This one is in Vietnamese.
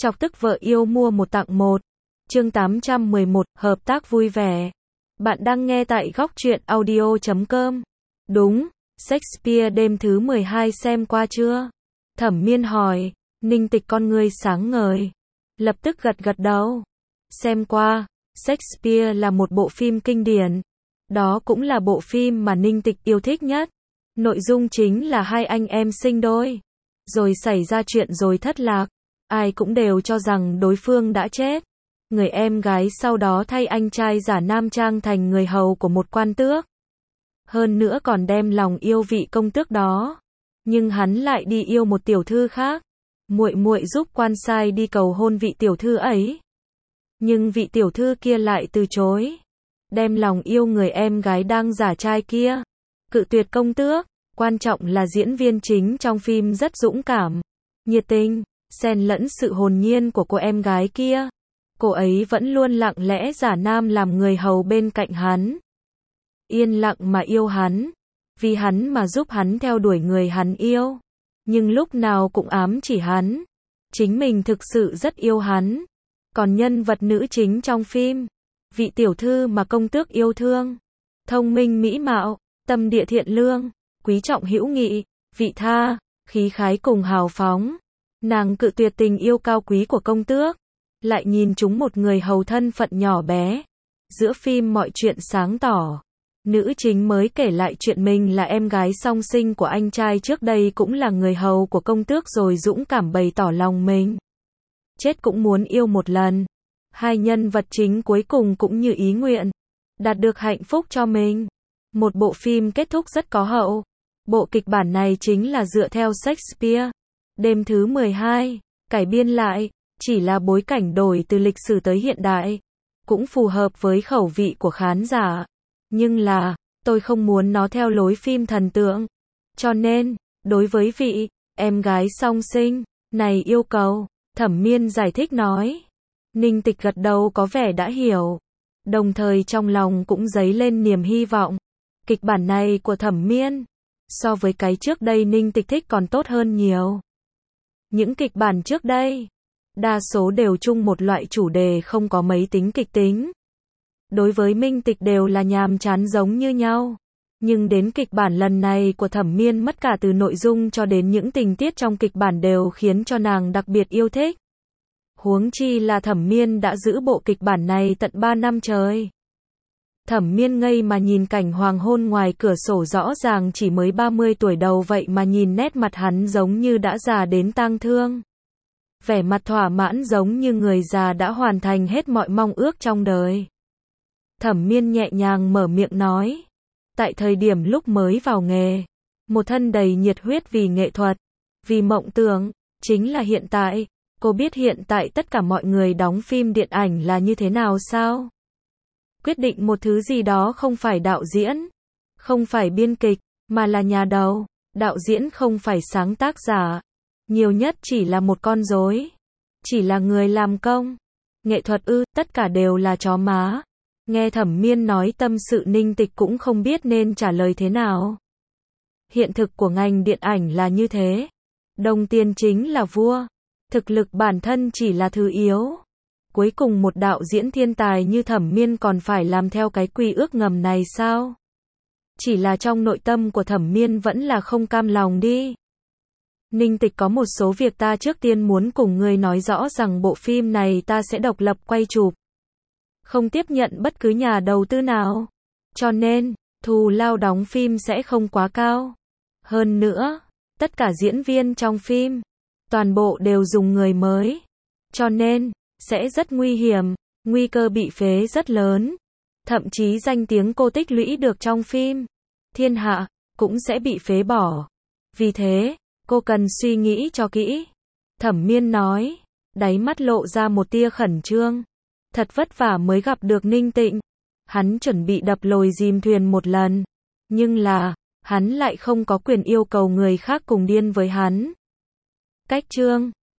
Chọc tức vợ yêu mua một tặng một. Chương 811, hợp tác vui vẻ. Bạn đang nghe tại góc truyện audio.com. Đúng, Shakespeare đêm thứ 12 xem qua chưa? Thẩm Miên hỏi. Ninh Tịch con ngươi sáng ngời. Lập tức gật gật đầu. Xem qua, Shakespeare là một bộ phim kinh điển. Đó cũng là bộ phim mà Ninh Tịch yêu thích nhất. Nội dung chính là hai anh em sinh đôi. Rồi xảy ra chuyện rồi thất lạc. Ai cũng đều cho rằng đối phương đã chết. Người em gái sau đó thay anh trai giả nam trang thành người hầu của một quan tước. Hơn nữa còn đem lòng yêu vị công tước đó. Nhưng hắn lại đi yêu một tiểu thư khác. Muội muội giúp quan sai đi cầu hôn vị tiểu thư ấy. Nhưng vị tiểu thư kia lại từ chối. Đem lòng yêu người em gái đang giả trai kia. Cự tuyệt công tước. Quan trọng là diễn viên chính trong phim rất dũng cảm, nhiệt tình, xen lẫn sự hồn nhiên của cô em gái kia. Cô ấy vẫn luôn lặng lẽ giả nam làm người hầu bên cạnh hắn. Yên lặng mà yêu hắn. Vì hắn mà giúp hắn theo đuổi người hắn yêu. Nhưng lúc nào cũng ám chỉ hắn. Chính mình thực sự rất yêu hắn. Còn nhân vật nữ chính trong phim, vị tiểu thư mà công tước yêu thương. Thông minh mỹ mạo, tâm địa thiện lương, quý trọng hữu nghị, vị tha, khí khái cùng hào phóng. Nàng cự tuyệt tình yêu cao quý của công tước. Lại nhìn chúng một người hầu thân phận nhỏ bé. Giữa phim mọi chuyện sáng tỏ. Nữ chính mới kể lại chuyện mình là em gái song sinh của anh trai trước đây cũng là người hầu của công tước rồi dũng cảm bày tỏ lòng mình. Chết cũng muốn yêu một lần. Hai nhân vật chính cuối cùng cũng như ý nguyện. Đạt được hạnh phúc cho mình. Một bộ phim kết thúc rất có hậu. Bộ kịch bản này chính là dựa theo Shakespeare. Đêm thứ 12, cải biên lại, chỉ là bối cảnh đổi từ lịch sử tới hiện đại. Cũng phù hợp với khẩu vị của khán giả. Nhưng là, tôi không muốn nó theo lối phim thần tượng. Cho nên, đối với vị em gái song sinh này yêu cầu, Thẩm Miên giải thích nói. Ninh Tịch gật đầu có vẻ đã hiểu. Đồng thời trong lòng cũng dấy lên niềm hy vọng. Kịch bản này của Thẩm Miên, so với cái trước đây Ninh Tịch thích còn tốt hơn nhiều. Những kịch bản trước đây, đa số đều chung một loại chủ đề không có mấy tính kịch tính. Đối với Minh Tịch đều là nhàm chán giống như nhau. Nhưng đến kịch bản lần này của Thẩm Miên mất cả từ nội dung cho đến những tình tiết trong kịch bản đều khiến cho nàng đặc biệt yêu thích. Huống chi là Thẩm Miên đã giữ bộ kịch bản này tận 3 năm trời. Thẩm Miên ngây mà nhìn cảnh hoàng hôn ngoài cửa sổ rõ ràng chỉ mới 30 tuổi đầu vậy mà nhìn nét mặt hắn giống như đã già đến tang thương. Vẻ mặt thỏa mãn giống như người già đã hoàn thành hết mọi mong ước trong đời. Thẩm Miên nhẹ nhàng mở miệng nói. Tại thời điểm lúc mới vào nghề, một thân đầy nhiệt huyết vì nghệ thuật, vì mộng tưởng, chính là hiện tại. Cô biết hiện tại tất cả mọi người đóng phim điện ảnh là như thế nào sao? Quyết định một thứ gì đó không phải đạo diễn, không phải biên kịch, mà là nhà đầu. Đạo diễn không phải sáng tác giả, nhiều nhất chỉ là một con rối, chỉ là người làm công. Nghệ thuật tất cả đều là chó má. Nghe Thẩm Miên nói tâm sự Ninh Tịch cũng không biết nên trả lời thế nào. Hiện thực của ngành điện ảnh là như thế. Đồng tiền chính là vua. Thực lực bản thân chỉ là thứ yếu. Cuối cùng một đạo diễn thiên tài như Thẩm Miên còn phải làm theo cái quy ước ngầm này sao? Chỉ là trong nội tâm của Thẩm Miên vẫn là không cam lòng đi. Ninh Tịch có một số việc ta trước tiên muốn cùng ngươi nói rõ rằng bộ phim này ta sẽ độc lập quay chụp. Không tiếp nhận bất cứ nhà đầu tư nào. Cho nên, thù lao đóng phim sẽ không quá cao. Hơn nữa, tất cả diễn viên trong phim, toàn bộ đều dùng người mới. Cho nên, sẽ rất nguy hiểm, nguy cơ bị phế rất lớn. Thậm chí danh tiếng cô tích lũy được trong phim thiên hạ, cũng sẽ bị phế bỏ. Vì thế, cô cần suy nghĩ cho kỹ. Thẩm Miên nói, đáy mắt lộ ra một tia khẩn trương. Thật vất vả mới gặp được Ninh Tịnh. Hắn chuẩn bị đập lồi dìm thuyền một lần. Nhưng là, hắn lại không có quyền yêu cầu người khác cùng điên với hắn. Cách chương